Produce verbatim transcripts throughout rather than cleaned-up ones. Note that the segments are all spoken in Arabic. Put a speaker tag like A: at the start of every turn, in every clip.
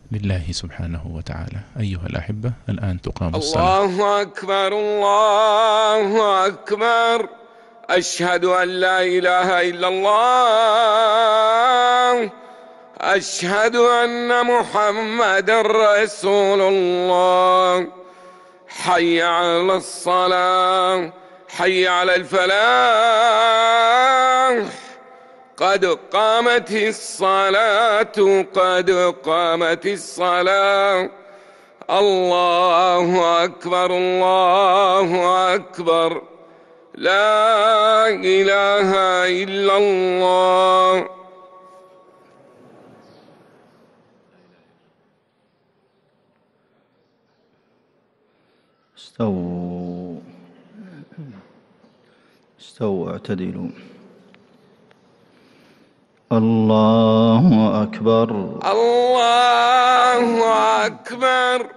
A: لله سبحانه وتعالى. أيها الأحبة، الآن تقام الصلاة.
B: الله أكبر، الله أكبر، أشهد أن لا إله إلا الله، أشهد أن محمد رسول الله. حي على الصلاة، حي على الفلاح، قد قامت الصلاة، قد قامت الصلاة. الله أكبر، الله أكبر، لا إله إلا الله.
C: استووا استووا اعتدلوا. الله أكبر،
B: الله أكبر.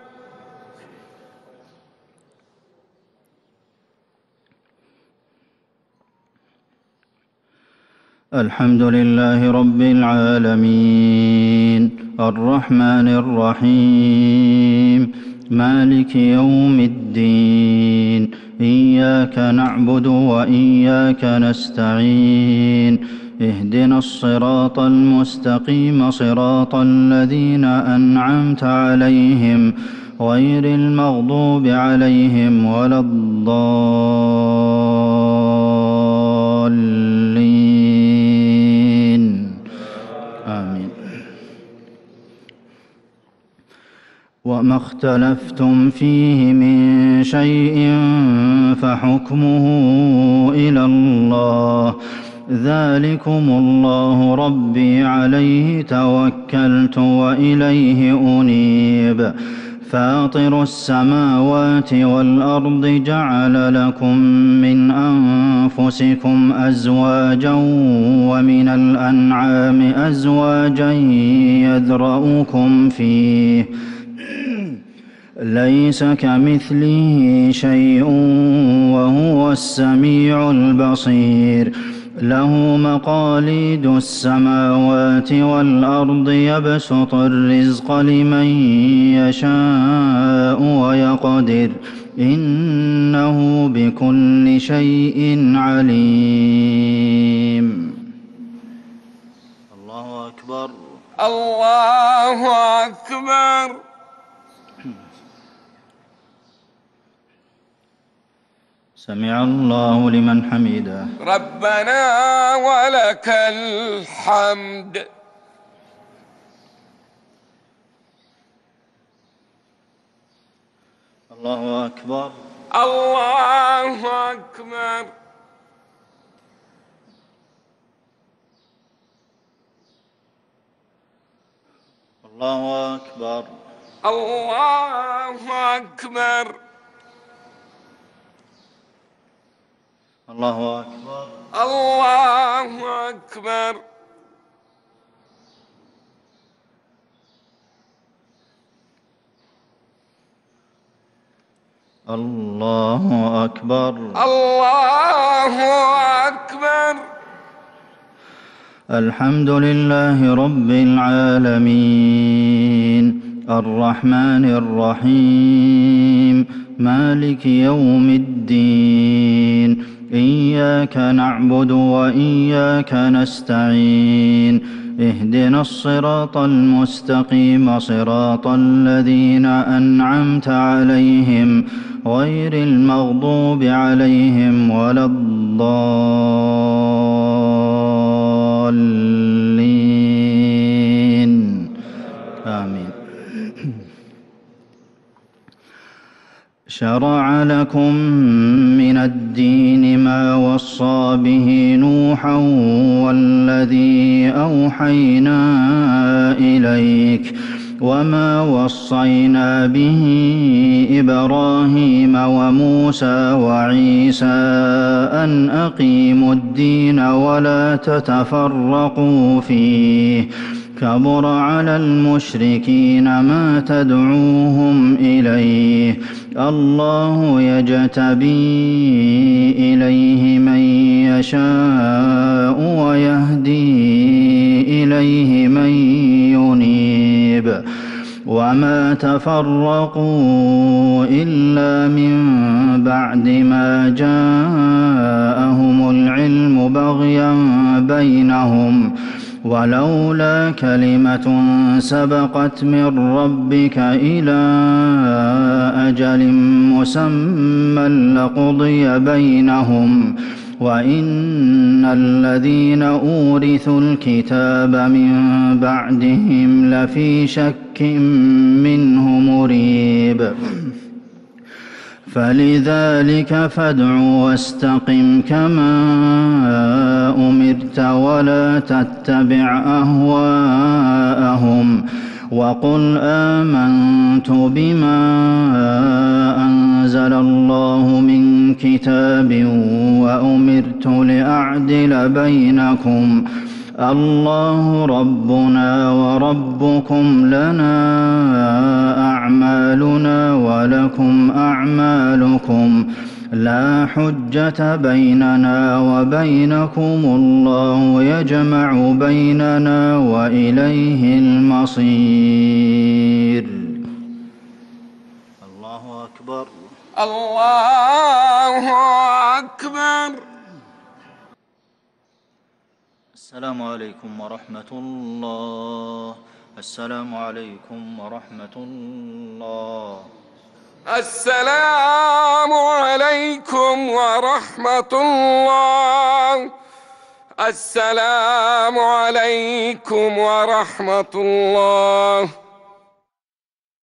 C: الحمد لله رب العالمين، الرحمن الرحيم، مالك يوم الدين، إياك نعبد وإياك نستعين، اهدنا الصراط المستقيم، صراط الذين أنعمت عليهم غير المغضوب عليهم ولا الضالين، آمين. وما اختلفتم فيه من شيء فحكمه إلى الله، ذلكم الله ربي عليه توكلت وإليه أنيب. فاطر السماوات والأرض جعل لكم من أنفسكم أزواجا ومن الأنعام أزواجا يذرؤكم فيه، ليس كمثله شيء وهو السميع البصير. له مقاليد السماوات والأرض، يبسط الرزق لمن يشاء ويقدر، إنه بكل شيء عليم. الله أكبر،
B: الله أكبر.
C: سمع الله لمن حمده.
B: ربنا ولك الحمد.
C: الله أكبر،
B: الله أكبر.
C: الله أكبر،
B: الله أكبر.
C: الله أكبر،
B: الله أكبر.
C: الله أكبر،
B: الله أكبر.
C: الحمد لله رب العالمين، الرحمن الرحيم، مالك يوم الدين، إياك نعبد وإياك نستعين، اهدنا الصراط المستقيم، صراط الذين أنعمت عليهم غير المغضوب عليهم ولا الضالين، آمين. شرع لكم من الدين ما وصى به نوحا والذي أوحينا إليك وما وصينا به إبراهيم وموسى وعيسى أن أقيموا الدين ولا تتفرقوا فيه، كبر على المشركين ما تدعوهم إليه، الله يجتبي إليه من يشاء ويهدي إليه من ينيب. وما تفرقوا إلا من بعد ما جاءهم العلم بغيا بينهم ولولا كلمة سبقت من ربك إلى أجل مسمى لقضي بينهم وإن الذين أورثوا الكتاب من بعدهم لفي شك منه مريب فلذلك فادع واستقم كما أمرت ولا تتبع أهواءهم وقل آمنت بما أنزل الله من كتاب وأمرت لأعدل بينكم الله ربنا وربكم لنا أعمالنا ولكم أعمالكم لا حجة بيننا وبينكم الله يجمع بيننا وإليه المصير. الله أكبر.
B: الله أكبر.
C: السلام عليكم ورحمة الله. السلام عليكم ورحمة الله.
B: السلام عليكم ورحمة الله. السلام عليكم ورحمة الله.